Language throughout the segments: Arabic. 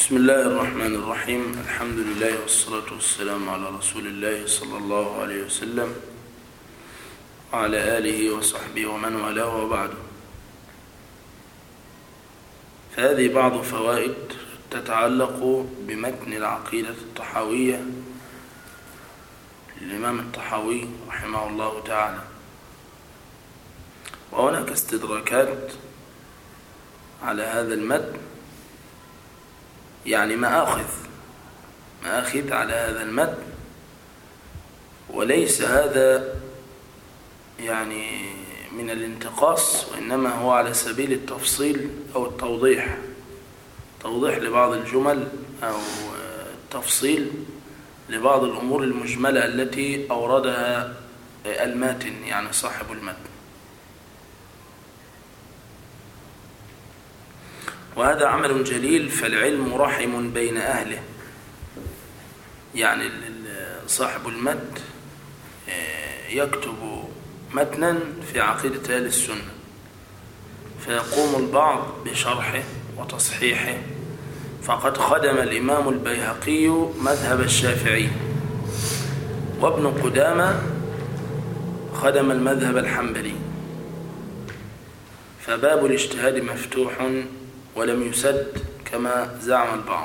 بسم الله الرحمن الرحيم. الحمد لله والصلاة والسلام على رسول الله صلى الله عليه وسلم وعلى آله وصحبه ومن والاه وبعد. فهذه بعض فوائد تتعلق بمتن العقيدة الطحاوية للإمام الطحاوي رحمه الله تعالى. وهناك استدراكات على هذا المتن، يعني مآخذ على هذا المتن، وليس هذا يعني من الانتقاص، وإنما هو على سبيل التفصيل أو التوضيح، توضيح لبعض الجمل أو تفصيل لبعض الأمور المجملة التي أوردها الماتن، يعني صاحب المتن. وهذا عمل جليل، فالعلم رحم بين أهله. يعني صاحب المتن يكتب متنا في عقيدة أهل السنة، فيقوم البعض بشرحه وتصحيحه. فقد خدم الإمام البيهقي مذهب الشافعي، وابن قدامة خدم المذهب الحنبلي، فباب الاجتهاد مفتوح ولم يسد كما زعم البعض.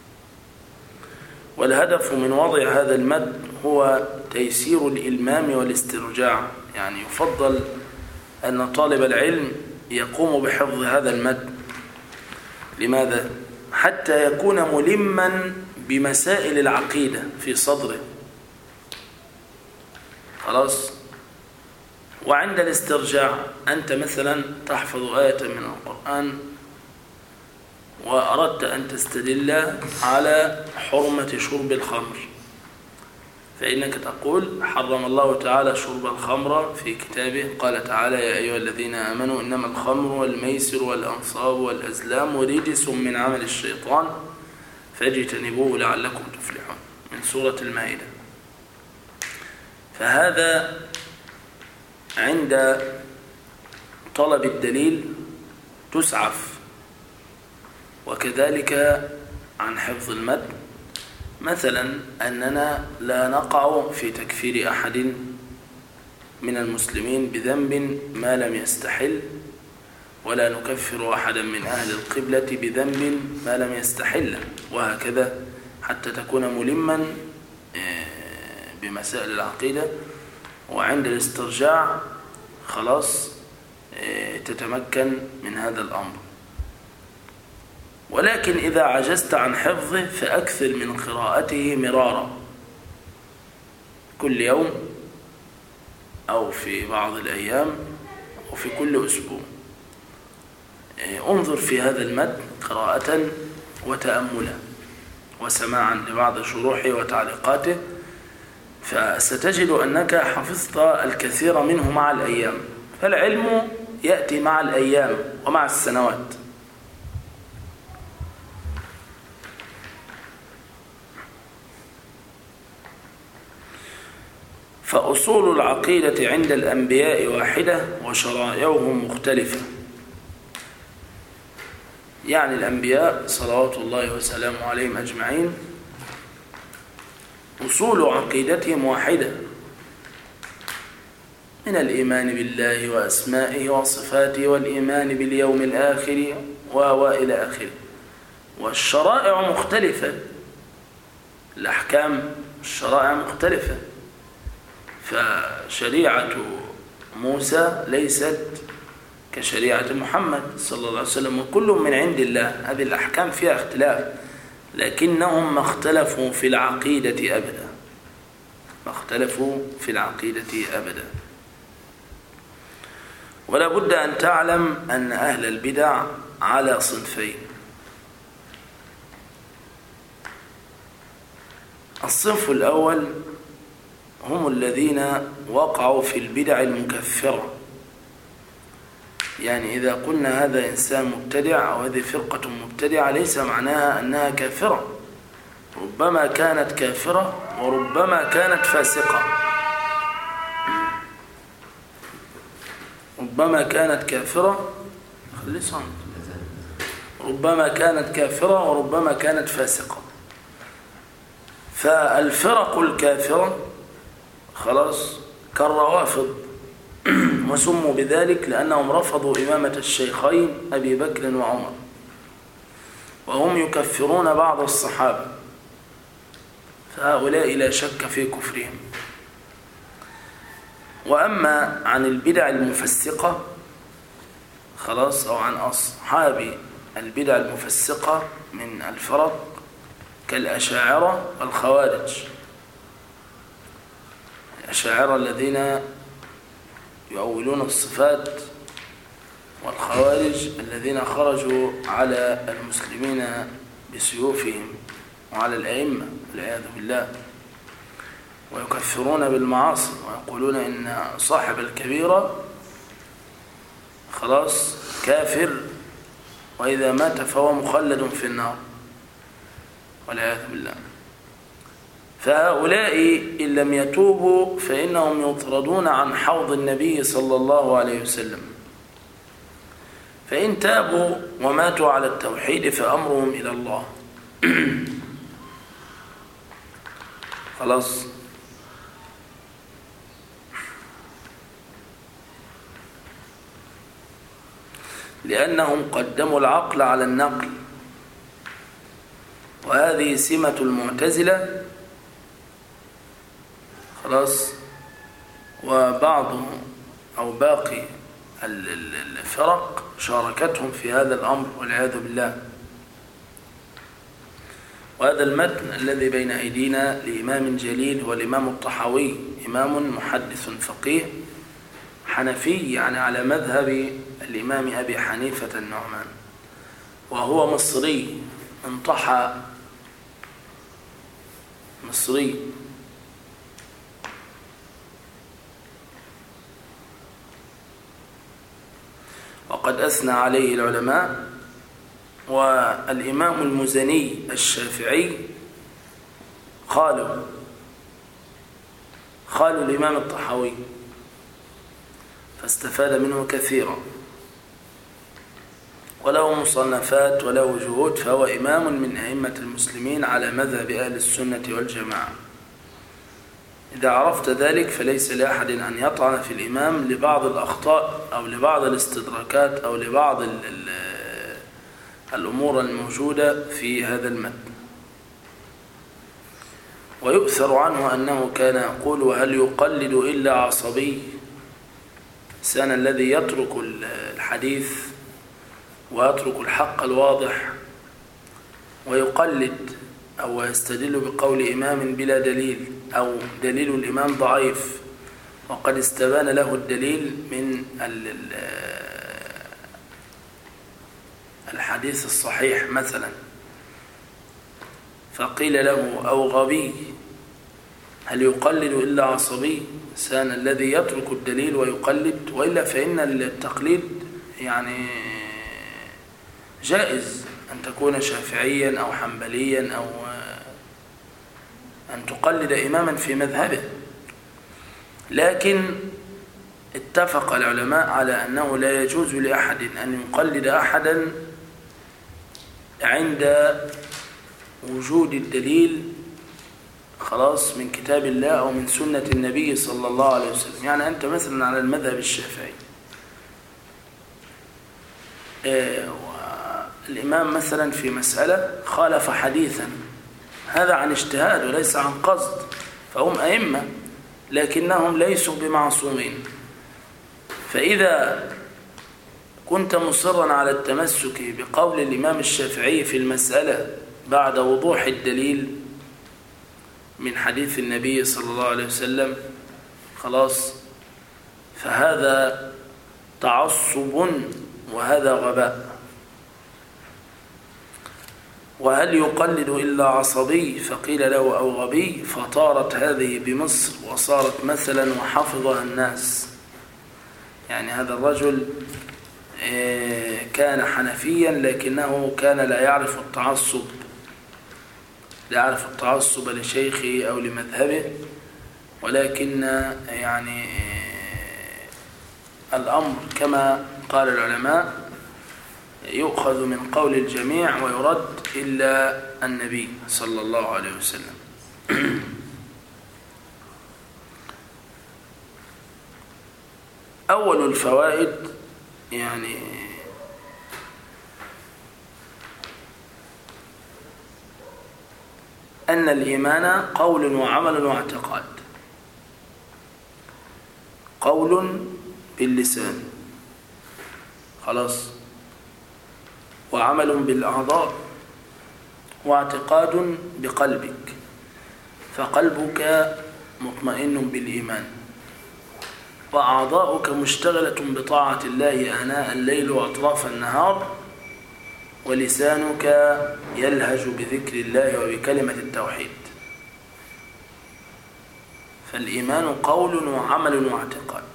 والهدف من وضع هذا المد هو تيسير الإلمام والاسترجاع. يعني يفضل أن طالب العلم يقوم بحفظ هذا المد. لماذا؟ حتى يكون ملما بمسائل العقيدة في صدره. خلاص؟ وعند الاسترجاع أنت مثلا تحفظ آية من القرآن وأردت أن تستدل على حرمة شرب الخمر، فإنك تقول حرم الله تعالى شرب الخمر في كتابه، قال تعالى يا أيها الذين آمنوا إنما الخمر والميسر والأنصاب والأزلام رجس من عمل الشيطان فاجتنبوه لعلكم تفلحون، من سورة المائدة. فهذا عند طلب الدليل تسعف. وكذلك عن حفظ المتن، مثلا أننا لا نقع في تكفير أحد من المسلمين بذنب ما لم يستحل، ولا نكفر أحدا من أهل القبلة بذنب ما لم يستحل، وهكذا حتى تكون ملما بمسائل العقيدة. وعند الاسترجاع خلاص تتمكن من هذا الأمر. ولكن إذا عجزت عن حفظه فأكثر من قراءته مرارا، كل يوم أو في بعض الأيام أو في كل أسبوع. انظر في هذا المتن قراءة وتأملا وسماعا لبعض شروحه وتعليقاته، فستجد أنك حفظت الكثير منه مع الأيام. فالعلم يأتي مع الأيام ومع السنوات. فأصول العقيدة عند الأنبياء واحدة وشرائعهم مختلفة. يعني الأنبياء صلوات الله وسلامه عليهم أجمعين أصول عقيدتهم واحدة، من الإيمان بالله وأسمائه وصفاته والإيمان باليوم الآخر وإلى آخره. والشرائع مختلفة، الأحكام الشرائع مختلفة. فشريعة موسى ليست كشريعة محمد صلى الله عليه وسلم، وكل من عند الله. هذه الأحكام فيها اختلاف، لكنهم ما اختلفوا في العقيدة أبدا، ما اختلفوا في العقيدة أبدا. ولا بد أن تعلم أن أهل البدع على صنفين. الصنف الأول هم الذين وقعوا في البدع المكفرة. يعني إذا قلنا هذا إنسان مبتدع أو هذه فرقة مبتدعة ليس معناها أنها كافرة، ربما كانت كافرة وربما كانت فاسقة، ربما كانت كافرة ربما كانت كافرة وربما كانت فاسقة. فالفرق الكافرة خلاص كالروافض، وسموا بذلك لأنهم رفضوا إمامة الشيخين أبي بكر وعمر، وهم يكفرون بعض الصحابة، فهؤلاء لا شك في كفرهم. وأما عن البدع المفسقة خلاص، أو عن أصحاب البدع المفسقة من الفرق كالأشاعرة والخوارج. الأشاعرة الذين يؤولون الصفات، والخوارج الذين خرجوا على المسلمين بسيوفهم وعلى الأئمة والعياذ بالله، ويكفرون بالمعاصي ويقولون إن صاحب الكبيرة خلاص كافر، وإذا مات فهو مخلد في النار والعياذ بالله. فهؤلاء إن لم يتوبوا فإنهم يطردون عن حوض النبي صلى الله عليه وسلم، فإن تابوا وماتوا على التوحيد فأمرهم إلى الله. خلاص. لأنهم قدموا العقل على النقل، وهذه سمة المعتزلة خلاص، وبعض أو باقي الفرق شاركتهم في هذا الأمر والعياذ بالله. وهذا المتن الذي بين أيدينا لإمام جليل هو الإمام الطحاوي، إمام محدث فقيه حنفي، يعني على مذهب الإمام أبي حنيفة النعمان، وهو مصري من طحا، مصري. وقد أثنى عليه العلماء. والإمام المزني الشافعي خالوا الإمام الطحاوي، فاستفاد منه كثيرا، وله مصنفات وله جهود، فهو إمام من أئمة المسلمين على مذهب أهل السنة والجماعة. إذا عرفت ذلك فليس لأحد أن يطعن في الإمام لبعض الأخطاء أو لبعض الاستدراكات أو لبعض الأمور الموجودة في هذا المتن. ويؤثر عنه أنه كان يقول: وهل يقلد إلا عصبي؟ الإنسان الذي يترك الحديث ويترك الحق الواضح ويقلد أو يستدل بقول إمام بلا دليل، أو دليل الإمام ضعيف وقد استبان له الدليل من الحديث الصحيح مثلا، فقيل له: أو غبي، هل يقلد إلا عصبي؟ الإنسان الذي يترك الدليل ويقلد، وإلا فإن التقليد يعني جائز، أن تكون شافعيا أو حنبليا أو أن تقلد إماما في مذهبه. لكن اتفق العلماء على أنه لا يجوز لأحد أن يقلد أحدا عند وجود الدليل خلاص من كتاب الله أو من سنة النبي صلى الله عليه وسلم. يعني أنت مثلا على المذهب الشافعي، الإمام مثلا في مسألة خالف حديثا، هذا عن اجتهاد وليس عن قصد، فهم أئمة لكنهم ليسوا بمعصومين. فإذا كنت مصرا على التمسك بقول الإمام الشافعي في المسألة بعد وضوح الدليل من حديث النبي صلى الله عليه وسلم خلاص، فهذا تعصب وهذا غباء. وهل يقلد إلا عصبي؟ فقيل له: أو غبي، فطارت هذه بمصر وصارت مثلا وحفظها الناس. يعني هذا الرجل كان حنفيا لكنه كان لا يعرف التعصب لشيخه أو لمذهبه، ولكن يعني الأمر كما قال العلماء يؤخذ من قول الجميع ويرد إلا النبي صلى الله عليه وسلم. أول الفوائد يعني أن الإيمان قول وعمل واعتقاد. قول باللسان خلاص، وعمل بالأعضاء، واعتقاد بقلبك، فقلبك مطمئن بالإيمان، وأعضاؤك مشتغلة بطاعة الله آناء الليل وأطراف النهار، ولسانك يلهج بذكر الله وبكلمة التوحيد. فالإيمان قول وعمل واعتقاد.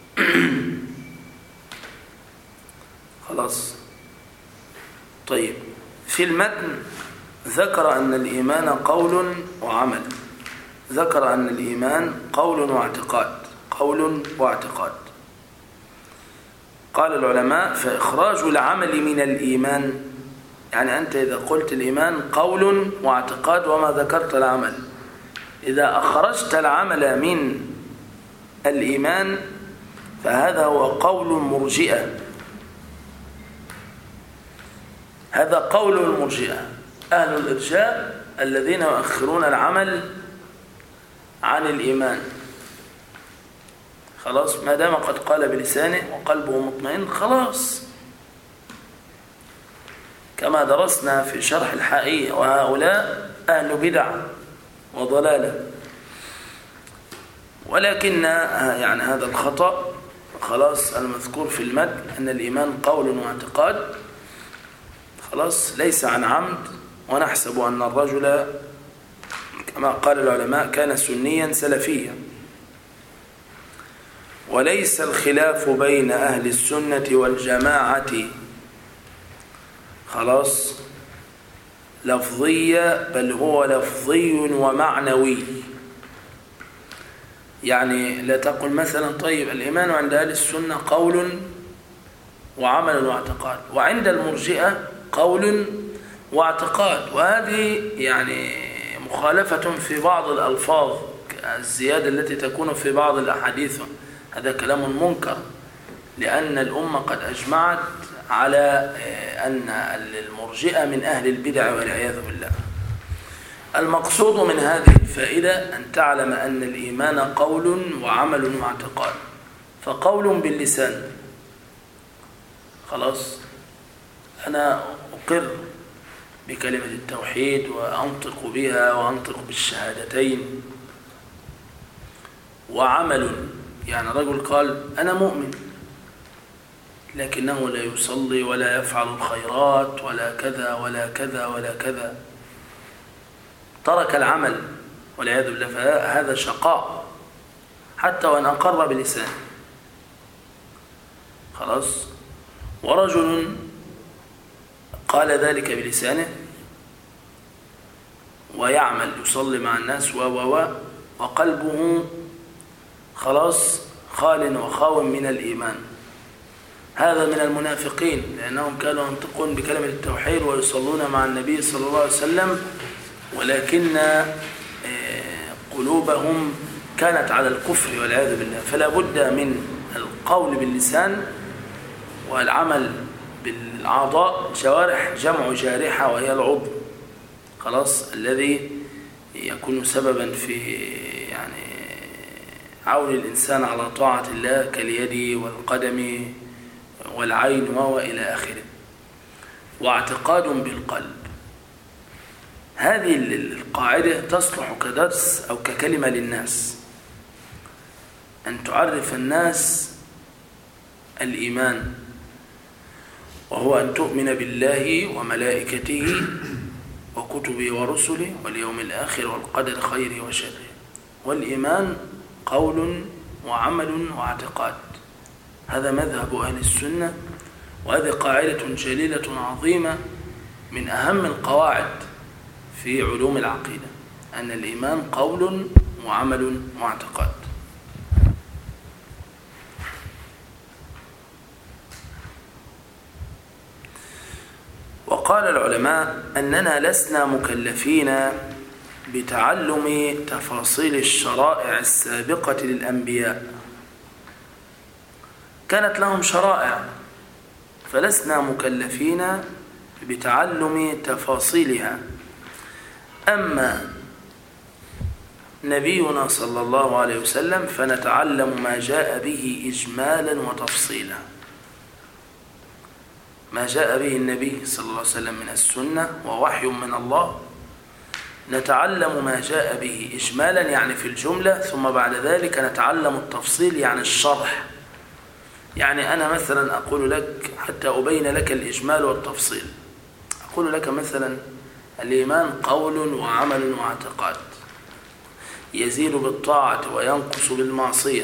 خلاص. طيب، في المتن ذكر أن الإيمان قول وعمل، ذكر أن الإيمان قول واعتقاد، قول واعتقاد. قال العلماء: فإخراج العمل من الإيمان، يعني أنت إذا قلت الإيمان قول واعتقاد وما ذكرت العمل، إذا أخرجت العمل من الإيمان فهذا هو قول مرجئة. هذا قول المرجئة، أهل الإرجاء الذين يؤخرون العمل عن الإيمان. خلاص، ما دام قد قال بلسانه وقلبه مطمئن خلاص، كما درسنا في شرح الحائية. وهؤلاء أهل بدع وضلالة، ولكن يعني هذا الخطأ خلاص المذكور في المتن أن الإيمان قول واعتقاد خلاص ليس عن عمد، ونحسب أن الرجل كما قال العلماء كان سنيا سلفيا. وليس الخلاف بين أهل السنة والجماعة خلاص لفظية، بل هو لفظي ومعنوي. يعني لا تقل مثلا طيب الإيمان عند أهل السنة قول وعمل واعتقاد، وعند المرجئة قول واعتقاد، وهذه يعني مخالفة في بعض الألفاظ، الزيادة التي تكون في بعض الأحاديث، هذا كلام منكر، لأن الأمة قد أجمعت على أن المرجئة من أهل البدع والعياذ بالله. المقصود من هذه الفائدة أن تعلم أن الإيمان قول وعمل واعتقاد. فقول باللسان خلاص، أنا أقر بكلمة التوحيد وأنطق بها وأنطق بالشهادتين. وعمل، يعني رجل قال أنا مؤمن لكنه لا يصلي ولا يفعل الخيرات ولا كذا ولا كذا ولا كذا، ترك العمل والعياذ بالله، فهذا شقاء حتى وأن أقر بلسانه. خلاص. ورجل قال ذلك بلسانه ويعمل يصلي مع الناس وقلبه خلاص خال وخاو من الإيمان، هذا من المنافقين، لأنهم كانوا ينطقون بكلمة التوحيد ويصلون مع النبي صلى الله عليه وسلم، ولكن قلوبهم كانت على الكفر والعياذ بالله. فلا بد من القول باللسان والعمل بالأعضاء. جوارح جمع جارحة وهي العضو خلاص، الذي يكون سببا في يعني عون الإنسان على طاعة الله، كاليد والقدم والعين وإلى آخره. واعتقاد بالقلب، هذه القاعدة تصلح كدرس أو ككلمة للناس، أن تعرف الناس الإيمان، وهو أن تؤمن بالله وملائكته وكتبه ورسله واليوم الآخر والقدر خيره وشره. والإيمان قول وعمل واعتقاد، هذا مذهب أهل السنة، وهذه قاعدة جليلة عظيمة من أهم القواعد في علوم العقيدة، أن الإيمان قول وعمل واعتقاد. وقال العلماء أننا لسنا مكلفين بتعلم تفاصيل الشرائع السابقة للأنبياء، كانت لهم شرائع فلسنا مكلفين بتعلم تفاصيلها. أما نبينا صلى الله عليه وسلم فنتعلم ما جاء به إجمالا وتفصيلا، ما جاء به النبي صلى الله عليه وسلم من السنة ووحي من الله، نتعلم ما جاء به إجمالا يعني في الجملة، ثم بعد ذلك نتعلم التفصيل يعني الشرح. يعني أنا مثلا أقول لك حتى أبين لك الإجمال والتفصيل، أقول لك مثلا الإيمان قول وعمل واعتقاد، يزيد بالطاعة وينقص بالمعصية.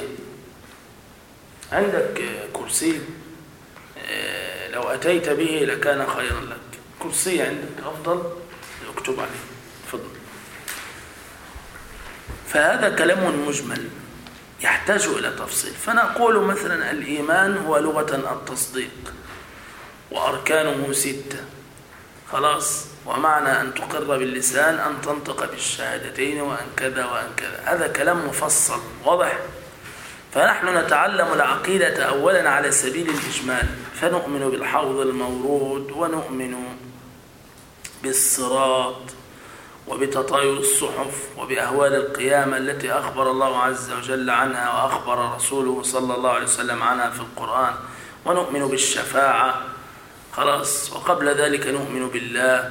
عندك كرسي لو أتيت به لكان خيرا لك، كرسي عندك أفضل اكتب عليه تفضل. فهذا كلام مجمل يحتاج إلى تفصيل. فنقول مثلا الإيمان هو لغة التصديق وأركانه 6، خلاص، ومعنى أن تقر باللسان أن تنطق بالشهادتين وأن كذا وأن كذا. هذا كلام مفصل واضح. فنحن نتعلم العقيدة أولا على سبيل الإجمال، فنؤمن بالحوض المورود ونؤمن بالصراط وبتطاير الصحف وبأهوال القيامة التي أخبر الله عز وجل عنها وأخبر رسوله صلى الله عليه وسلم عنها في القرآن، ونؤمن بالشفاعة، خلاص، وقبل ذلك نؤمن بالله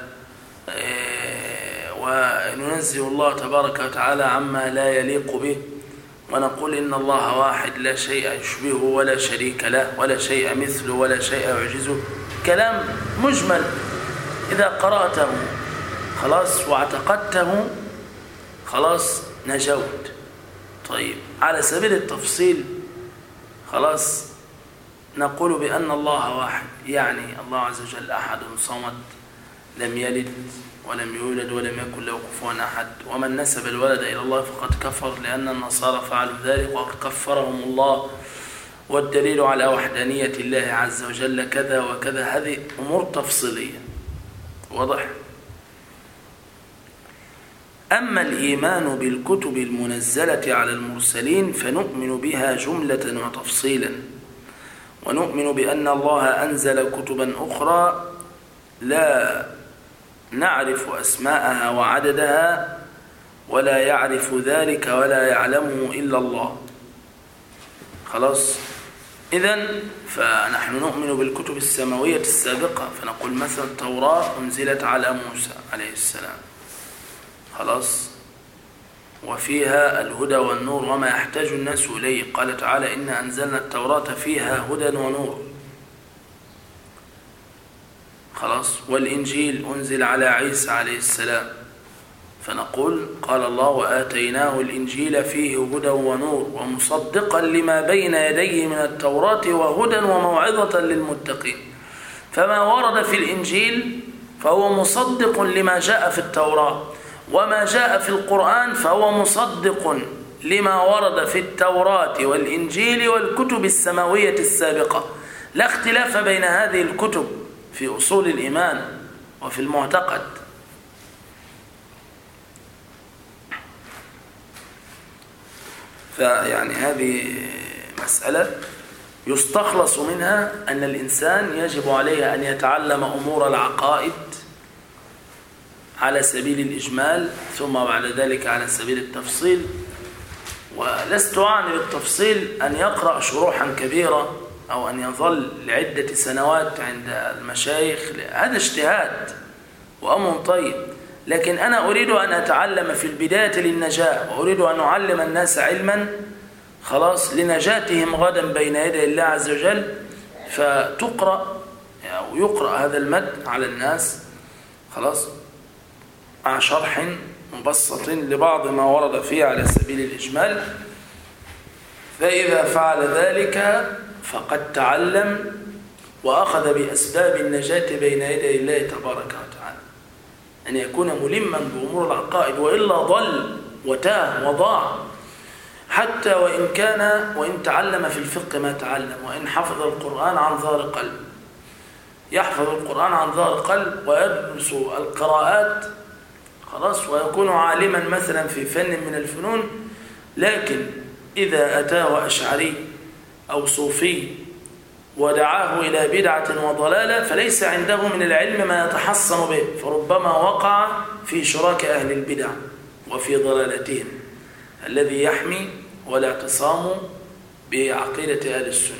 وننزه الله تبارك وتعالى عما لا يليق به، ونقول إن الله واحد لا شيء يشبهه ولا شريك له ولا شيء مثله ولا شيء يعجزه. كلام مجمل إذا قرأته خلاص واعتقدته خلاص نجوت. طيب على سبيل التفصيل خلاص نقول بأن الله واحد، يعني الله عز وجل أحد صمد لم يلد ولم يولد ولم يكن له كفوا أحد، ومن نسب الولد إلى الله فقد كفر، لأن النصارى فعلوا ذلك وقد كفرهم الله، والدليل على وحدانية الله عز وجل كذا وكذا. هذه أمور تفصيلية واضح. أما الإيمان بالكتب المنزلة على المرسلين فنؤمن بها جملة وتفصيلا، ونؤمن بأن الله أنزل كتبا أخرى لا نعرف أسماءها وعددها ولا يعرف ذلك ولا يعلمه إلا الله، خلاص. إذن فنحن نؤمن بالكتب السماوية السابقة، فنقول مثلا التوراة أنزلت على موسى عليه السلام، خلاص، وفيها الهدى والنور وما يحتاج الناس إليه. قال تعالى إنا أنزلنا التوراة فيها هدى ونور، خلاص. والإنجيل أنزل على عيسى عليه السلام، فنقول قال الله وآتيناه الإنجيل فيه هدى ونور ومصدقا لما بين يديه من التوراة وهدى وموعظة للمتقين. فما ورد في الإنجيل فهو مصدق لما جاء في التوراة، وما جاء في القرآن فهو مصدق لما ورد في التوراة والإنجيل والكتب السماوية السابقة. لا اختلاف بين هذه الكتب في أصول الإيمان وفي المعتقد. فيعني هذه مسألة يستخلص منها أن الإنسان يجب عليه أن يتعلم أمور العقائد على سبيل الإجمال، ثم بعد ذلك على سبيل التفصيل. ولست أعني بالتفصيل أن يقرأ شروحا كبيرة أو أن يظل لعدة سنوات عند المشايخ، هذا اجتهاد وأمر طيب، لكن أنا أريد أن أتعلم في البداية للنجاة، وأريد أن أعلم الناس علما خلاص لنجاتهم غدا بين يدي الله عز وجل. فتقرأ أو يقرأ هذا المتن على الناس خلاص مع شرح مبسط لبعض ما ورد فيه على سبيل الإجمال. فإذا فعل ذلك فقد تعلم وأخذ بأسباب النجاة بين يدي الله تبارك وتعالى، أن يكون ملما بأمور العقائد، وإلا ضل وتاه وضاع. حتى وإن تعلم في الفقه ما تعلم، وإن حفظ القرآن عن ظهر قلب، يحفظ القرآن عن ظهر قلب ويدرس القراءات خلاص ويكون عالما مثلا في فن من الفنون، لكن إذا أتاه أشعري أو صوفي ودعاه إلى بدعة وضلالة فليس عنده من العلم ما يتحصن به، فربما وقع في شراك أهل البدع وفي ضلالتهم. الذي يحمي والاعتصام بعقيدة أهل السنة.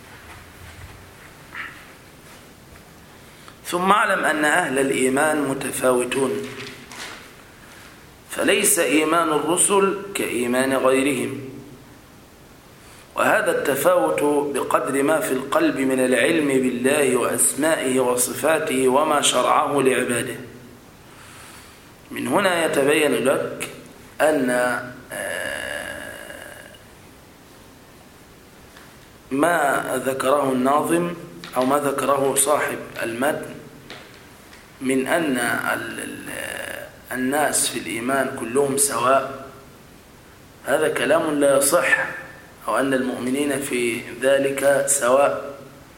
ثم اعلم أن أهل الإيمان متفاوتون، فليس إيمان الرسل كإيمان غيرهم، وهذا التفاوت بقدر ما في القلب من العلم بالله وأسمائه وصفاته وما شرعه لعباده. من هنا يتبين لك أن ما ذكره الناظم أو ما ذكره صاحب المتن من أن الناس في الإيمان كلهم سواء، هذا كلام لا يصح، أو أن المؤمنين في ذلك سواء.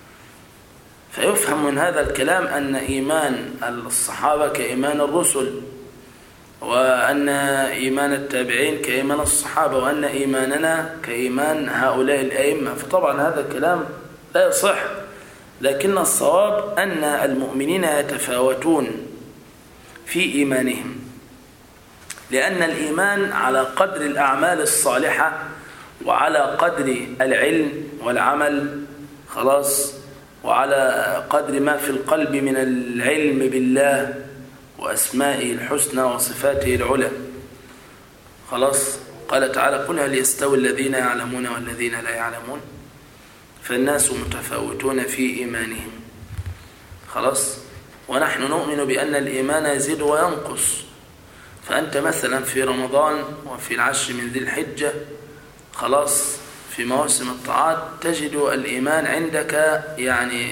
فيفهم من هذا الكلام أن إيمان الصحابة كإيمان الرسل، وأن إيمان التابعين كإيمان الصحابة، وأن إيماننا كإيمان هؤلاء الأئمة. فطبعا هذا الكلام لا يصح، لكن الصواب أن المؤمنين يتفاوتون في إيمانهم، لأن الإيمان على قدر الأعمال الصالحة وعلى قدر العلم والعمل خلاص، وعلى قدر ما في القلب من العلم بالله وأسمائه الحسنى وصفاته العلى خلاص. قال تعالى: قل هل يستوي الذين يعلمون والذين لا يعلمون، فالناس متفاوتون في إيمانهم خلاص. ونحن نؤمن بأن الإيمان يزيد وينقص، فأنت مثلا في رمضان وفي العشر من ذي الحجة خلاص في مواسم الطاعات تجد الإيمان عندك يعني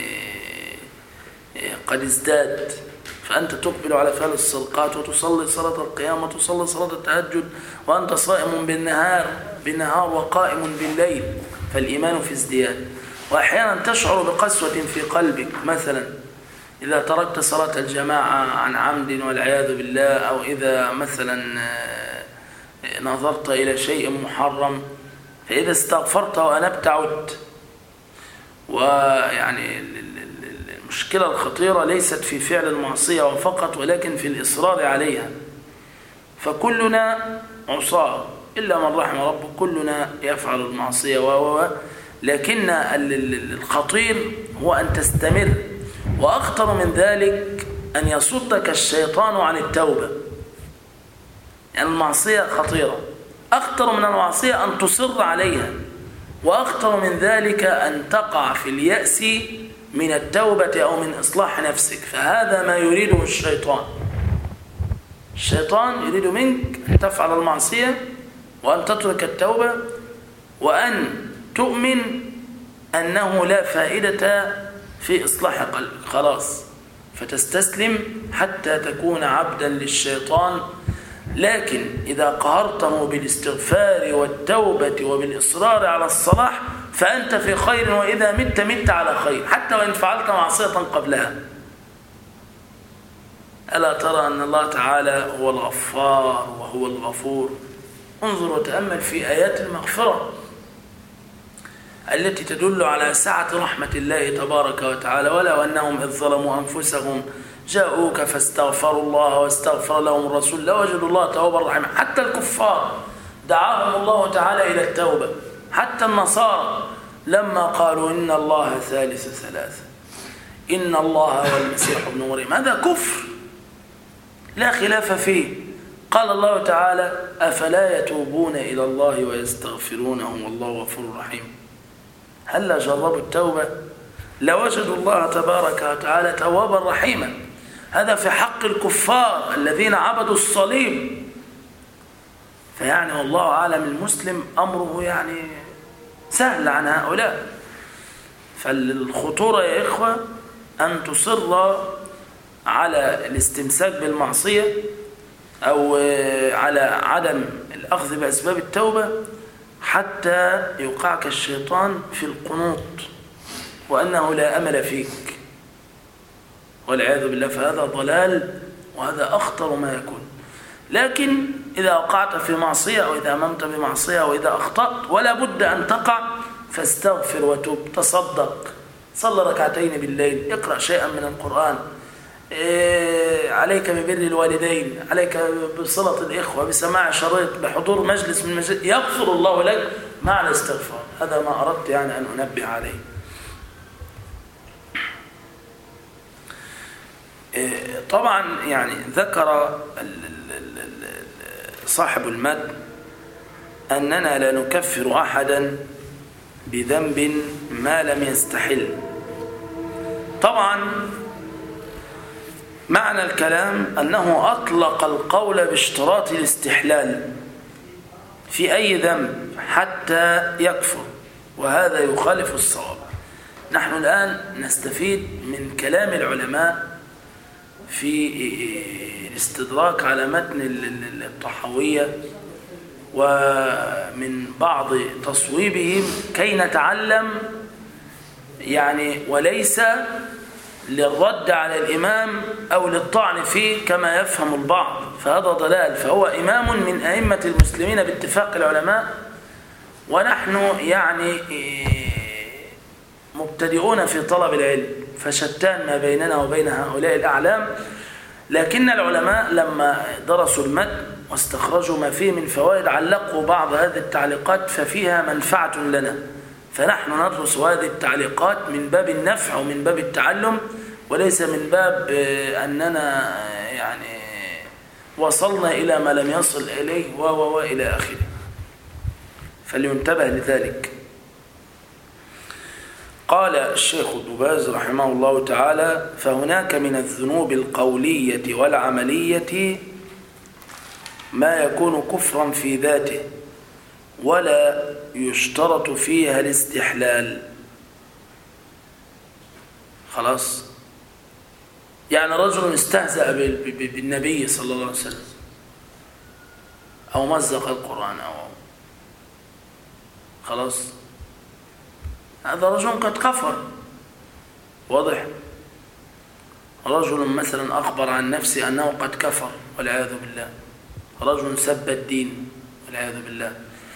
قد ازداد، فأنت تقبل على فعل الصدقات وتصلي صلاة القيام وتصلي صلاة التهجد وأنت صائم بالنهار وقائم بالليل، فالإيمان في ازدياد. وأحيانا تشعر بقسوة في قلبك، مثلا إذا تركت صلاة الجماعة عن عمد والعياذ بالله، أو إذا مثلا نظرت إلى شيء محرم، فإذا استغفرت وأنبت عدت. ويعني المشكلة الخطيرة ليست في فعل المعصية فقط، ولكن في الإصرار عليها. فكلنا عصاة إلا من رحم ربه، كلنا يفعل المعصية لكن الخطير هو أن تستمر، وأخطر من ذلك أن يصدك الشيطان عن التوبة. يعني المعصية خطيرة، أخطر من المعصية أن تصر عليها، وأخطر من ذلك أن تقع في اليأس من التوبة أو من إصلاح نفسك. فهذا ما يريده الشيطان. الشيطان يريد منك أن تفعل المعصية وأن تترك التوبة وأن تؤمن أنه لا فائدة في إصلاح قلبك خلاص، فتستسلم حتى تكون عبدا للشيطان. لكن إذا قهرته بالاستغفار والتوبة وبالإصرار على الصلاح فأنت في خير، وإذا مت على خير حتى وإن فعلت معصية قبلها. ألا ترى أن الله تعالى هو الغفار وهو الغفور؟ انظر وتأمل في آيات المغفرة التي تدل على سعة رحمة الله تبارك وتعالى. ولو أنهم إذ ظلموا أنفسهم جاءوك فاستغفروا الله واستغفر لهم الرسول لوجدوا الله توابا رحيما. حتى الكفار دعاهم الله تعالى إلى التوبة، حتى النصارى لما قالوا إن الله ثالث ثلاثة، إن الله والمسيح ابن مريم، هذا كفر لا خلاف فيه. قال الله تعالى: أفلا يتوبون إلى الله ويستغفرونه والله غفور رحيم. هل جربوا التوبة؟ لوجدوا الله تبارك وتعالى توابا رحيما. هذا في حق الكفار الذين عبدوا الصليب. فيعني والله أعلم المسلم أمره يعني سهل عن هؤلاء. فالخطورة يا إخوة أن تصر على الاستمساك بالمعصية أو على عدم الأخذ بأسباب التوبة حتى يوقعك الشيطان في القنوط وأنه لا أمل فيك. والعياذ بالله، فهذا ضلال وهذا أخطر ما يكون. لكن إذا وقعت في معصية أو إذا أممت بمعصية أو إذا أخطأت ولا بد أن تقع، فاستغفر وتوب، تصدق، صلى ركعتين بالليل، اقرأ شيئا من القرآن، عليك ببر الوالدين، عليك بصلة الإخوة، بسماع شريط، بحضور مجلس من مجلس، يغفر الله لك مع الاستغفار. هذا ما أردت يعني أن أنبه عليه. طبعا يعني ذكر صاحب المد أننا لا نكفر أحدا بذنب ما لم يستحل. طبعا معنى الكلام أنه أطلق القول باشتراط الاستحلال في أي ذنب حتى يكفر، وهذا يخالف الصواب. نحن الآن نستفيد من كلام العلماء في الاستدراك على متن الطحاوية ومن بعض تصويبهم كي نتعلم يعني، وليس للرد على الإمام أو للطعن فيه كما يفهم البعض، فهذا ضلال. فهو إمام من أئمة المسلمين باتفاق العلماء، ونحن يعني مبتدئون في طلب العلم، فشتان ما بيننا وبين هؤلاء الأعلام. لكن العلماء لما درسوا المتن واستخرجوا ما فيه من فوائد علقوا بعض هذه التعليقات ففيها منفعة لنا، فنحن ندرس هذه التعليقات من باب النفع ومن باب التعلم، وليس من باب أننا يعني وصلنا إلى ما لم يصل إليه وإلى آخره، فلينتبه لذلك. قال الشيخ ابن باز رحمه الله تعالى: فهناك من الذنوب القولية والعملية ما يكون كفرا في ذاته ولا يشترط فيها الاستحلال. خلاص، يعني رجل استهزأ بالنبي صلى الله عليه وسلم أو مزق القرآن أو خلاص، هذا رجل قد كفر، واضح. رجل مثلا أخبر عن نفسه أنه قد كفر والعياذ بالله، رجل سب الدين والعياذ بالله.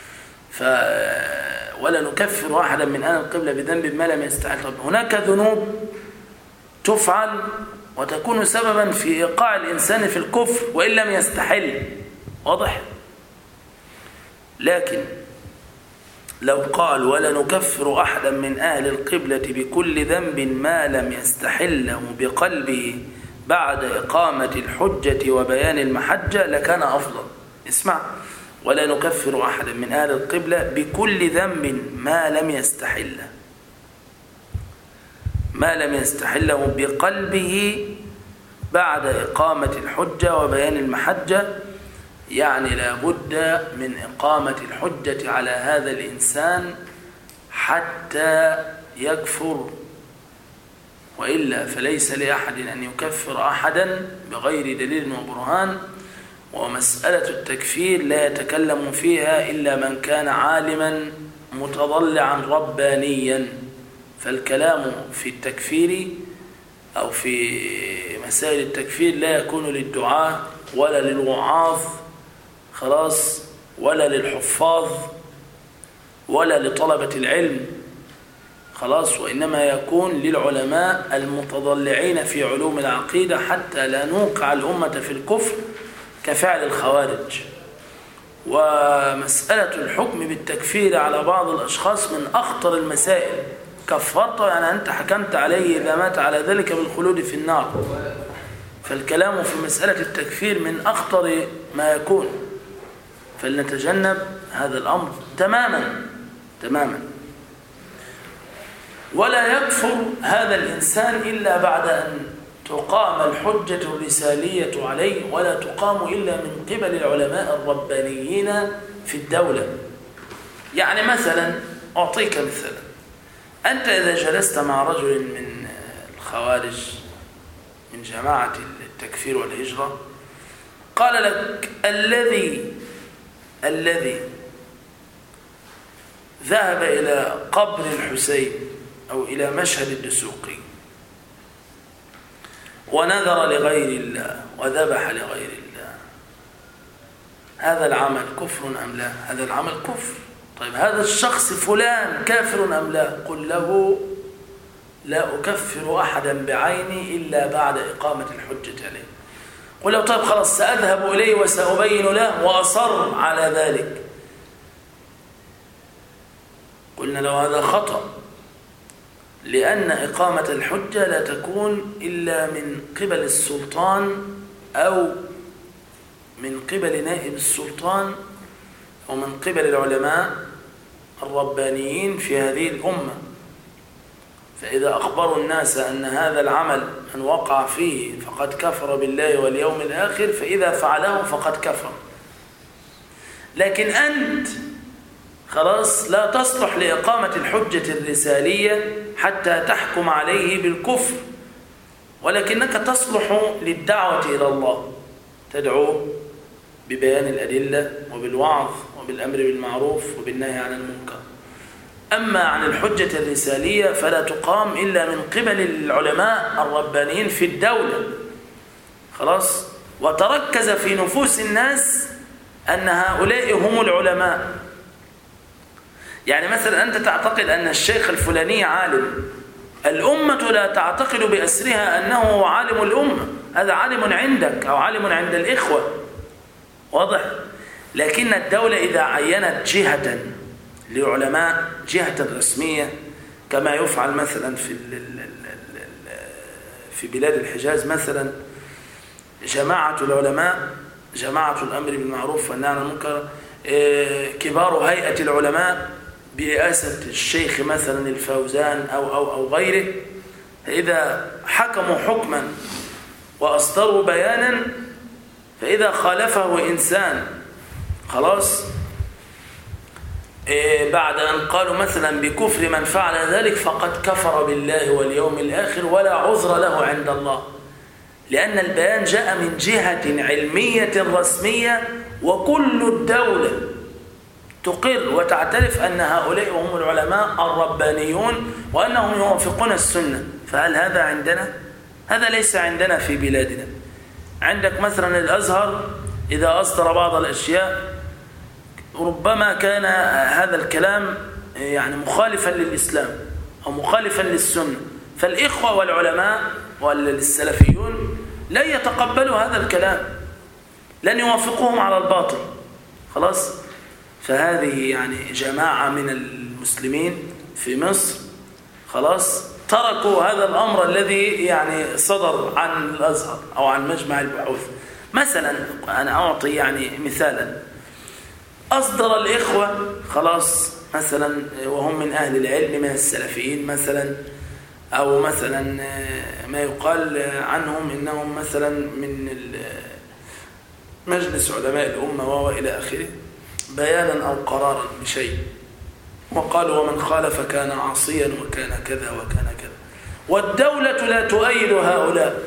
ولا نكفر أحدا من أهل القبلة بذنب ما لم يستحل. طب هناك ذنوب تفعل وتكون سببا في إيقاع الإنسان في الكفر وإن لم يستحل، واضح. لكن لو قال: ولا نكفر أحدا من أهل القبلة بكل ذنب ما لم يستحله بقلبه بعد إقامة الحجة وبيان المحجة، لكان أفضل. اسمع: ولا نكفر أحدا من أهل القبلة بكل ذنب ما لم يستحله بقلبه بعد إقامة الحجة وبيان المحجة، يعني لا بد من إقامة الحجة على هذا الإنسان حتى يكفر، وإلا فليس لأحد أن يكفر أحدا بغير دليل وبرهان. ومسألة التكفير لا يتكلم فيها إلا من كان عالما متضلعا ربانيا، فالكلام في التكفير أو في مسائل التكفير لا يكون للدعاة ولا للوعاظ، خلاص، ولا للحفاظ ولا لطلبة العلم، خلاص، وإنما يكون للعلماء المتضلعين في علوم العقيدة حتى لا نوقع الأمة في الكفر كفعل الخوارج. ومسألة الحكم بالتكفير على بعض الأشخاص من أخطر المسائل. كفرته يعني أنت حكمت عليه إذا مات على ذلك بالخلود في النار، فالكلام في مسألة التكفير من أخطر ما يكون، فلنتجنب هذا الأمر تماما. ولا يكفر هذا الإنسان إلا بعد أن تقام الحجة الرسالية عليه، ولا تقام إلا من قبل العلماء الربانيين في الدولة. يعني مثلا أعطيك مثلا: أنت إذا جلست مع رجل من الخوارج من جماعة التكفير والهجرة قال لك: الذي ذهب إلى قبر الحسين أو إلى مشهد الدسوقي ونذر لغير الله وذبح لغير الله، هذا العمل كفر أم لا؟ هذا العمل كفر. طيب هذا الشخص فلان كافر أم لا؟ قل له لا أكفر أحدا بعيني إلا بعد إقامة الحجة عليه. قل له طيب خلاص سأذهب إليه وسأبين له وأصر على ذلك، قلنا له هذا خطأ، لأن إقامة الحجة لا تكون إلا من قبل السلطان أو من قبل نائب السلطان أو من قبل العلماء الربانيين في هذه الأمة. فإذا أخبروا الناس أن هذا العمل من وقع فيه فقد كفر بالله واليوم الآخر، فإذا فعله فقد كفر. لكن أنت خلاص لا تصلح لإقامة الحجة الرسالية حتى تحكم عليه بالكفر، ولكنك تصلح للدعوة إلى الله، تدعو ببيان الأدلة وبالوعظ وبالأمر بالمعروف وبالنهي عن المنكر. أما عن الحجة الرسالية فلا تقام إلا من قبل العلماء الربانيين في الدولة، خلاص. وتركز في نفوس الناس أن هؤلاء هم العلماء. يعني مثلا أنت تعتقد أن الشيخ الفلاني عالم، الأمة لا تعتقد بأسرها أنه عالم الأمة، هذا عالم عندك أو عالم عند الإخوة، واضح؟ لكن الدولة إذا عينت جهة لعلماء، جهة رسمية، كما يفعل مثلا في بلاد الحجاز مثلا، جماعة العلماء، جماعة الأمر بالمعروف والنهي عن المنكر، كبار هيئة العلماء برئاسة الشيخ مثلا الفوزان أو غيره، إذا حكموا حكما وأصدروا بيانا، فإذا خالفه إنسان خلاص بعد أن قالوا مثلا بكفر من فعل ذلك فقد كفر بالله واليوم الآخر ولا عذر له عند الله، لأن البيان جاء من جهة علمية رسمية، وكل الدولة تقر وتعترف أن هؤلاء هم العلماء الربانيون وأنهم يوافقون السنة. فهل هذا عندنا؟ هذا ليس عندنا في بلادنا. عندك مثلا الأزهر إذا أصدر بعض الأشياء ربما كان هذا الكلام يعني مخالفا للإسلام أو مخالفا للسنة، فالإخوة والعلماء والسلفيون لن يتقبلوا هذا الكلام، لن يوافقوهم على الباطل، خلاص. فهذه يعني جماعة من المسلمين في مصر خلاص تركوا هذا الأمر الذي يعني صدر عن الأزهر أو عن مجمع البحوث. مثلا أنا أعطي يعني مثالا، أصدر الإخوة خلاص مثلا وهم من أهل العلم من السلفيين مثلا، أو مثلا ما يقال عنهم إنهم مثلا من مجلس علماء الأمة وإلى آخره، بيانا أو قرارا بشيء، وقالوا ومن خالف كان عاصيا وكان كذا وكان كذا، والدولة لا تؤيد هؤلاء،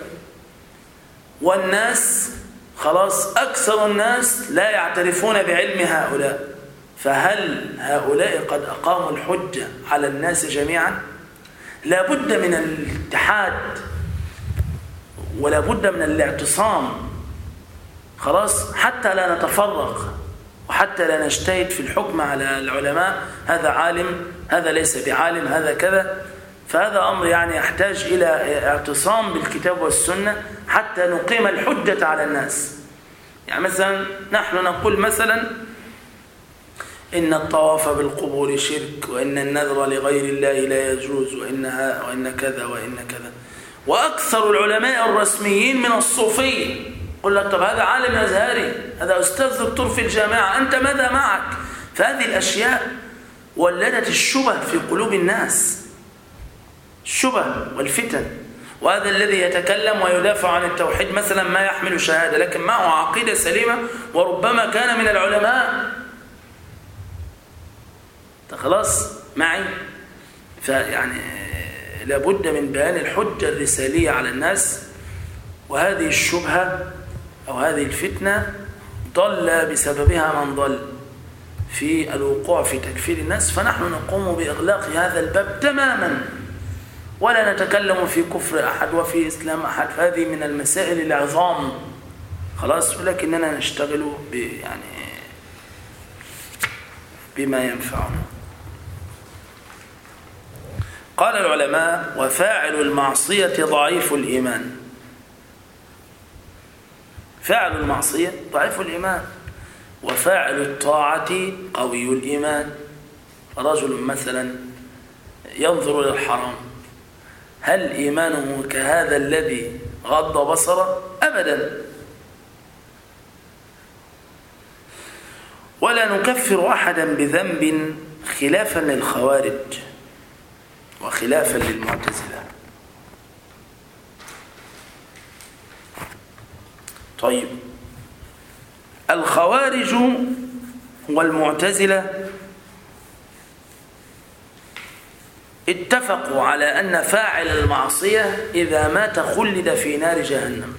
والناس خلاص أكثر الناس لا يعترفون بعلم هؤلاء. فهل هؤلاء قد أقاموا الحجة على الناس جميعا؟ لا بد من الاتحاد ولا بد من الاعتصام، خلاص، حتى لا نتفرق وحتى لا نجتهد في الحكم على العلماء، هذا عالم هذا ليس بعالم هذا كذا. فهذا أمر يعني يحتاج إلى اعتصام بالكتاب والسنة حتى نقيم الحجة على الناس. يعني مثلا نحن نقول مثلا إن الطواف بالقبور شرك، وإن النذر لغير الله لا يجوز، وإن كذا وإن كذا، وأكثر العلماء الرسميين من الصوفية. قل لك طب هذا عالم أزهري، هذا أستاذ دكتور في الجامعة، أنت ماذا معك؟ فهذه الأشياء ولدت الشبه في قلوب الناس، الشبه والفتن. وهذا الذي يتكلم ويدافع عن التوحيد مثلا ما يحمل شهادة لكن معه عقيدة سليمة وربما كان من العلماء، خلاص معي. فيعني لابد من بيان الحجة الرسالية على الناس. وهذه الشبهة أو هذه الفتنة ضل بسببها من ضل في الوقوع في تكفير الناس، فنحن نقوم بإغلاق هذا الباب تماما ولا نتكلم في كفر أحد وفي إسلام أحد، فهذه من المسائل العظام خلاص، ولكننا نشتغل بما ينفعنا. قال العلماء: وفاعل المعصية ضعيف الإيمان. فاعل المعصية ضعيف الإيمان، وفاعل الطاعة قوي الإيمان. رجل مثلا ينظر إلى الحرام، هل إيمانه كهذا الذي غض بصره؟ أبدا. ولا نكفر أحدا بذنب خلافا للخوارج وخلافا للمعتزلة. طيب، الخوارج والمعتزلة اتفقوا على أن فاعل المعصية إذا مات خلد في نار جهنم.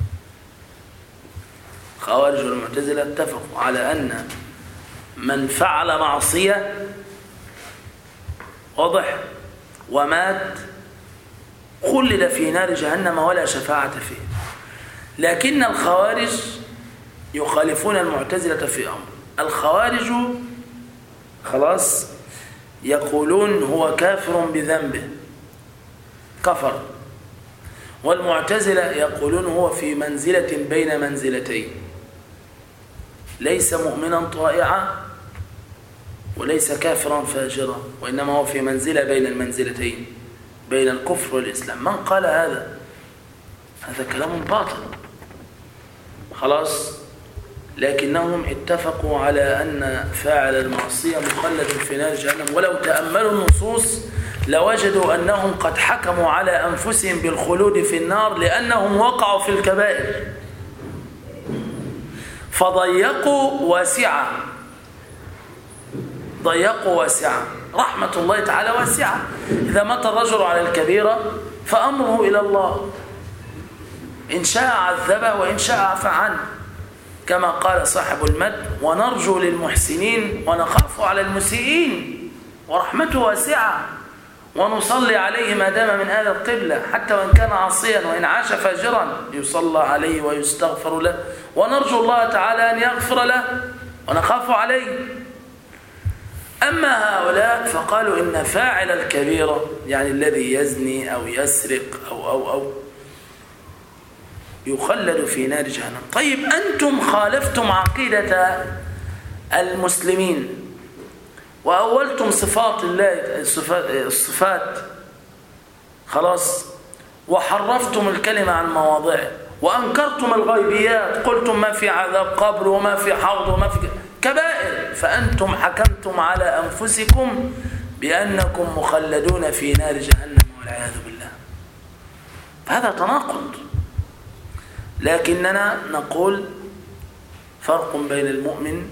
الخوارج والمعتزلة اتفقوا على أن من فعل معصية واضح ومات خلد في نار جهنم ولا شفاعة فيه. لكن الخوارج يخالفون المعتزلة في أمر. الخوارج خلاص يقولون هو كافر بذنبه، كفر. والمعتزلة يقولون هو في منزلة بين منزلتين، ليس مؤمنا طائعا وليس كافرا فاجرا، وإنما هو في منزلة بين المنزلتين، بين الكفر والإسلام. من قال هذا؟ هذا كلام باطل خلاص. لكنهم اتفقوا على أن فاعل المعصية مخلد في نار جهنم، ولو تأملوا النصوص لوجدوا أنهم قد حكموا على أنفسهم بالخلود في النار لأنهم وقعوا في الكبائر فضيقوا واسعة. ضيقوا واسعة. رحمة الله تعالى واسعة. إذا مات الرجل على الكبيرة فأمره إلى الله، إن شاء عذبه وإن شاء عفى عنه، كما قال صاحب المد: ونرجو للمحسنين ونخاف على المسيئين، ورحمته واسعة، ونصلي عليه ما دام من أهل القبلة حتى وإن كان عاصيا، وإن عاش فاجرا يصلى عليه ويستغفر له، ونرجو الله تعالى أن يغفر له ونخاف عليه. أما هؤلاء فقالوا إن فاعل الكبيرة، يعني الذي يزني أو يسرق أو يخلد في نار جهنم. طيب، أنتم خالفتم عقيدة المسلمين وأولتم صفات الله، الصفات خلاص، وحرفتم الكلمة عن مواضعه، وأنكرتم الغيبيات، قلتم ما في عذاب قبر وما في حوض وما في كبائر، فأنتم حكمتم على أنفسكم بأنكم مخلدون في نار جهنم والعياذ بالله. فهذا تناقض. لكننا نقول فرق بين المؤمن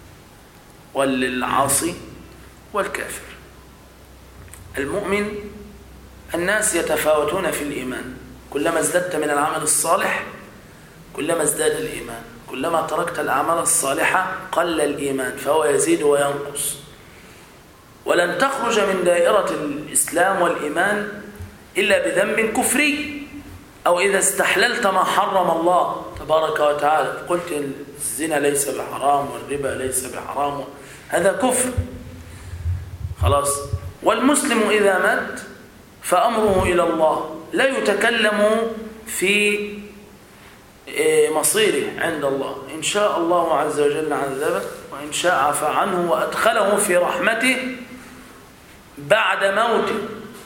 والعاصي والكافر. المؤمن الناس يتفاوتون في الإيمان، كلما ازددت من العمل الصالح كلما ازداد الإيمان، كلما تركت الأعمال الصالحة قل الإيمان، فهو يزيد وينقص. ولن تخرج من دائرة الإسلام والإيمان إلا بذنب كفري، أو إذا استحللت ما حرم الله تبارك وتعالى، قلت الزنا ليس بحرام والربا ليس بحرام، هذا كفر خلاص. والمسلم إذا مات فأمره إلى الله، لا يتكلم في مصيره عند الله، إن شاء الله عز وجل عذبه وإن شاء عفى عنه وأدخله في رحمته بعد موته،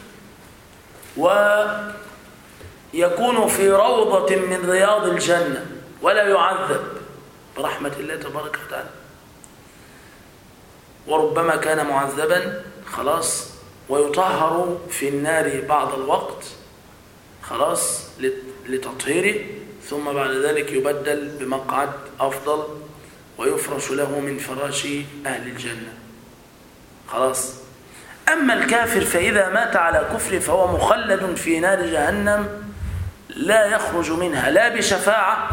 ويكون في روضة من رياض الجنة ولا يعذب برحمة الله تبارك وتعالى. وربما كان معذبا خلاص ويطهر في النار بعض الوقت خلاص لتطهيره، ثم بعد ذلك يبدل بمقعد أفضل ويفرش له من فراش أهل الجنة خلاص. أما الكافر فإذا مات على كفر فهو مخلد في نار جهنم لا يخرج منها لا بشفاعة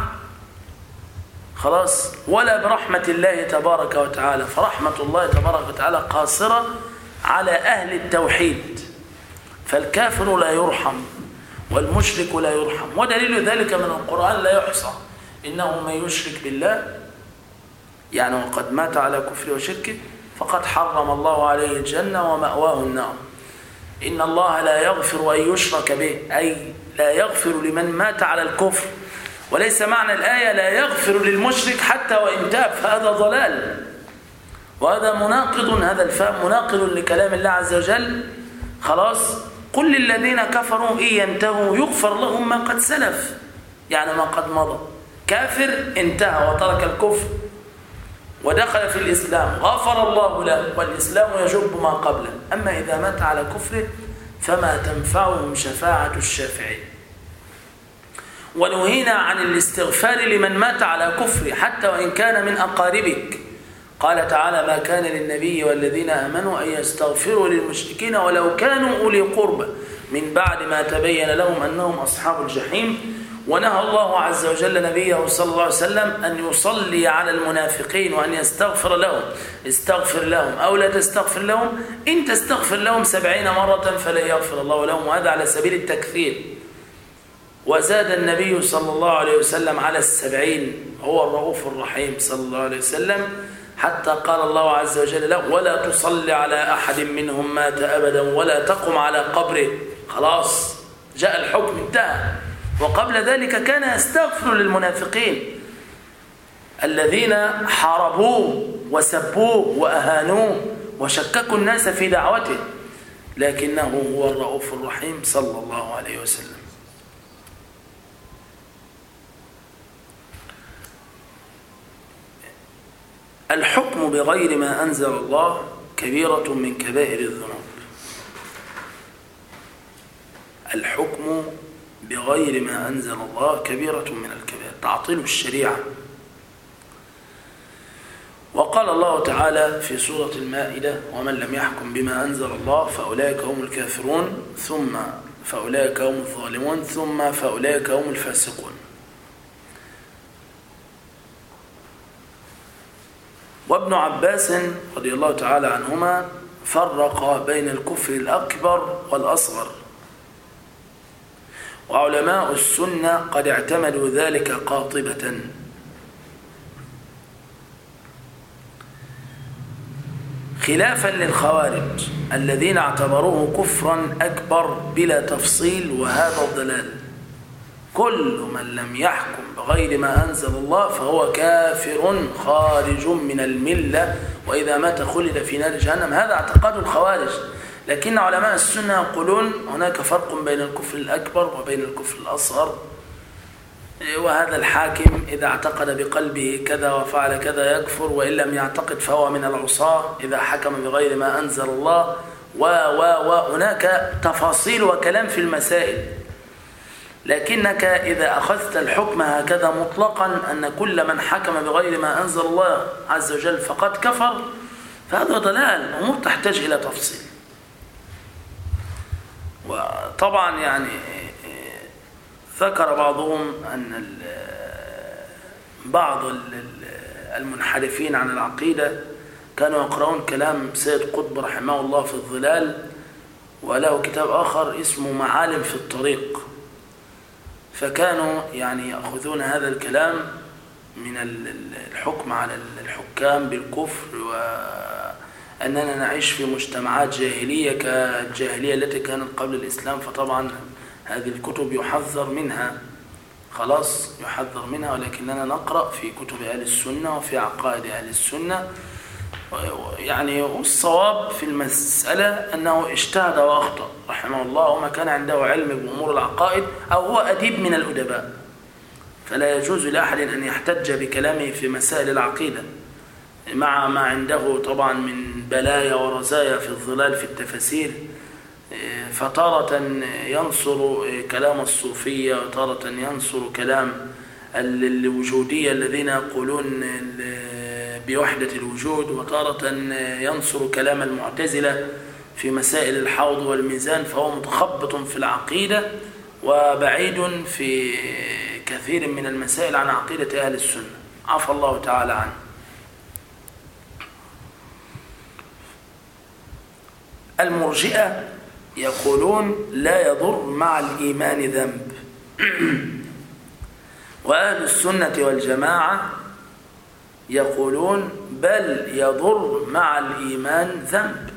خلاص ولا برحمة الله تبارك وتعالى، فرحمة الله تبارك وتعالى قاصرة على أهل التوحيد، فالكافر لا يرحم والمشرك لا يرحم، ودليل ذلك من القرآن لا يحصى. إنه من يشرك بالله يعني وقد مات على كفر وشركه فقد حرم الله عليه الجنة ومأواه النار. إن الله لا يغفر أن يشرك به، أي لا يغفر لمن مات على الكفر، وليس معنى الآية لا يغفر للمشرك حتى وإن تاب، فهذا ضلال وهذا مناقض، هذا الفهم مناقض لكلام الله عز وجل. خلاص، قل للذين كفروا إن ينتهوا يغفر لهم ما قد سلف، يعني ما قد مضى. كافر انتهى وترك الكفر ودخل في الإسلام غفر الله له، والإسلام يجب ما قبله. أما إذا مات على كفره فما تنفعهم شفاعة الشافعين. ونهينا عن الاستغفار لمن مات على كفره حتى وإن كان من أقاربك. قال تعالى: ما كان للنبي والذين آمنوا أن يستغفروا للمشركين ولو كانوا أولي قربى من بعد ما تبين لهم أنهم أصحاب الجحيم. ونهى الله عز وجل نبيه صلى الله عليه وسلم أن يصلي على المنافقين وأن يستغفر لهم. استغفر لهم أو لا تستغفر لهم، إن تستغفر لهم 70 مرة فلا يغفر الله لهم، وهذا على سبيل التكثير. وزاد النبي صلى الله عليه وسلم على 70، هو الرؤوف الرحيم صلى الله عليه وسلم، حتى قال الله عز وجل له: ولا تصلي على أحد منهم مات أبدا ولا تقم على قبره. خلاص جاء الحكم انتهى. وقبل ذلك كان يستغفر للمنافقين الذين حاربوه وسبوه وأهانوه وشككوا الناس في دعوته، لكنه هو الرؤوف الرحيم صلى الله عليه وسلم. الحكم بغير ما أنزل الله كبيرة من كبائر الذنوب. الحكم بغير ما أنزل الله كبيرة من الكبائر، تعطيل الشريعة. وقال الله تعالى في سورة المائدة: ومن لم يحكم بما أنزل الله فأولئك هم الكافرون، ثم فأولئك هم الظالمون، ثم فأولئك هم الفاسقون. وابن عباس رضي الله تعالى عنهما فرق بين الكفر الأكبر والأصغر، وعلماء السنة قد اعتمدوا ذلك قاطبة. خلافا للخوارج الذين اعتبروه كفرا أكبر بلا تفصيل، وهذا الضلال. كل من لم يحكم بغير ما أنزل الله فهو كافر خارج من الملة، وإذا مات خلد في نار جهنم. هذا اعتقاد الخوارج. لكن علماء السنة يقولون هناك فرق بين الكفر الأكبر وبين الكفر الأصغر، وهذا الحاكم إذا اعتقد بقلبه كذا وفعل كذا يكفر، وإن لم يعتقد فهو من العصاة إذا حكم بغير ما أنزل الله. وهناك تفاصيل وكلام في المسائل، لكنك إذا أخذت الحكم هكذا مطلقا أن كل من حكم بغير ما أنزل الله عز وجل فقد كفر، فهذا ضلال، أمور تحتاج إلى تفصيل. وطبعا يعني ذكر بعضهم أن بعض المنحرفين عن العقيدة كانوا يقرؤون كلام سيد قطب رحمه الله في الظلال، وله كتاب آخر اسمه معالم في الطريق، فكانوا يعني يأخذون هذا الكلام من الحكم على الحكام بالكفر، وأننا نعيش في مجتمعات جاهلية كالجاهلية التي كانت قبل الإسلام. فطبعا هذه الكتب يحذر منها، خلاص يحذر منها، ولكننا نقرأ في كتب أهل السنة وفي عقائد أهل السنة. يعني والصواب في المسألة أنه اجتهد وأخطأ رحمه الله، وما كان عنده علم بأمور العقائد أو هو أديب من الأدباء، فلا يجوز لأحد أن يحتج بكلامه في مسائل العقيدة، مع ما عنده طبعا من بلايا ورزايا في الظلال في التفاسير. فتارة ينصر كلام الصوفية، وتارة ينصر كلام الوجودية الذين يقولون بوحدة الوجود، وتارة ينصر كلام المعتزلة في مسائل الحوض والميزان. فهو متخبط في العقيدة وبعيد في كثير من المسائل عن عقيدة أهل السنة، عفى الله تعالى عنه. المرجئة يقولون لا يضر مع الإيمان ذنب، وأهل السنة والجماعة يقولون بل يضر مع الإيمان ذنب.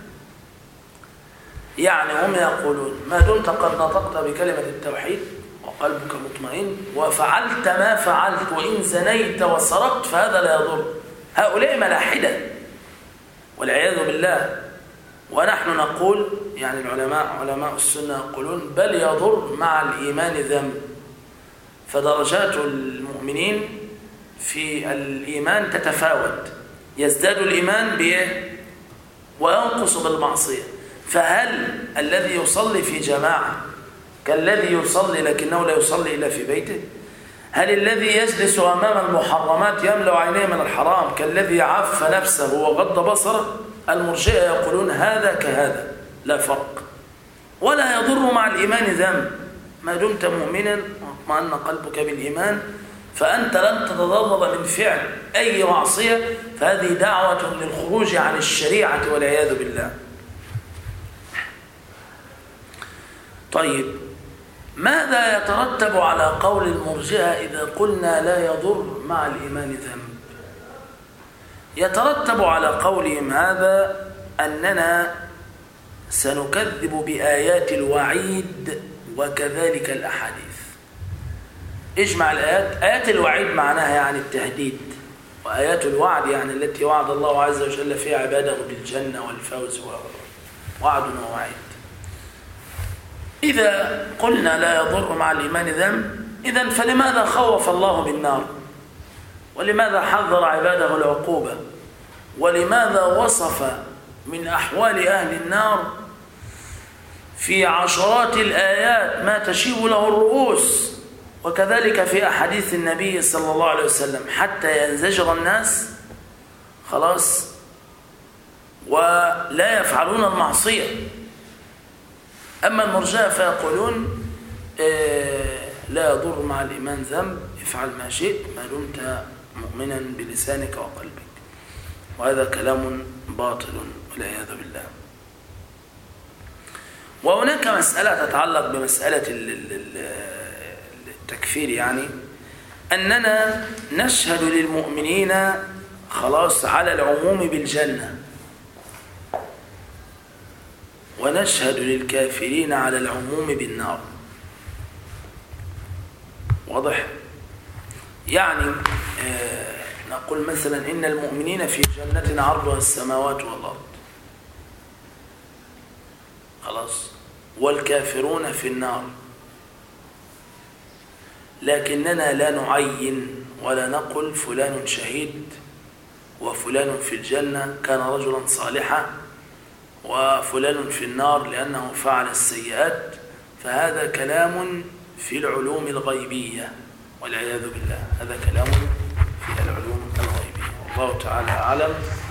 يعني هم يقولون ما دمت قد نطقت بكلمة التوحيد وقلبك مطمئن وفعلت ما فعلت وإن زنيت وسرقت فهذا لا يضر. هؤلاء ملاحدة والعياذ بالله. ونحن نقول يعني علماء السنة يقولون بل يضر مع الإيمان ذنب. فدرجات المؤمنين في الإيمان تتفاوت، يزداد الإيمان بإيه وينقص بالمعصية. فهل الذي يصلي في جماعة كالذي يصلي لكنه لا يصلي إلا في بيته؟ هل الذي يجلس أمام المحرمات يملأ عينيه من الحرام كالذي عف نفسه وغض بصره؟ المرجئة يقولون هذا كهذا لا فرق، ولا يضر مع الإيمان ذنب. ما دمت مؤمنا واطمأن قلبك بالإيمان فأنت لن تتضرر من فعل أي معصية، فهذه دعوة للخروج عن الشريعة والعياذ بالله. طيب، ماذا يترتب على قول المرجئة إذا قلنا لا يضر مع الإيمان ذنب؟ يترتب على قولهم هذا أننا سنكذب بآيات الوعيد وكذلك الأحاديث. اجمع الآيات. آيات الوعيد معناها يعني التهديد، وآيات الوعد يعني التي وعد الله عز وجل فيها عباده بالجنة والفوز وعد ووعيد. إذا قلنا لا يضر مع الإيمان ذنب، إذن فلماذا خوف الله بالنار؟ ولماذا حذر عباده العقوبة؟ ولماذا وصف من أحوال أهل النار في عشرات الآيات ما تشيب له الرؤوس؟ وكذلك في أحاديث النبي صلى الله عليه وسلم حتى ينزجر الناس خلاص ولا يفعلون المعصية. أما المرجئة فيقولون لا يضر مع الإيمان ذنب، افعل ما شئت ما دمت مؤمنا بلسانك وقلبك. وهذا كلام باطل والعياذ بالله. وهناك مسألة تتعلق بمسألة التكفير، يعني أننا نشهد للمؤمنين خلاص على العموم بالجنة، ونشهد للكافرين على العموم بالنار. واضح؟ يعني نقول مثلا إن المؤمنين في جنة عرضها السماوات والأرض خلاص، والكافرون في النار، لكننا لا نعين ولا نقل فلان شهيد وفلان في الجنة كان رجلا صالحا وفلان في النار لأنه فعل السيئات. فهذا كلام في العلوم الغيبية والعياذ بالله، هذا كلام في العلوم الغيبية. والله تعالى أعلم.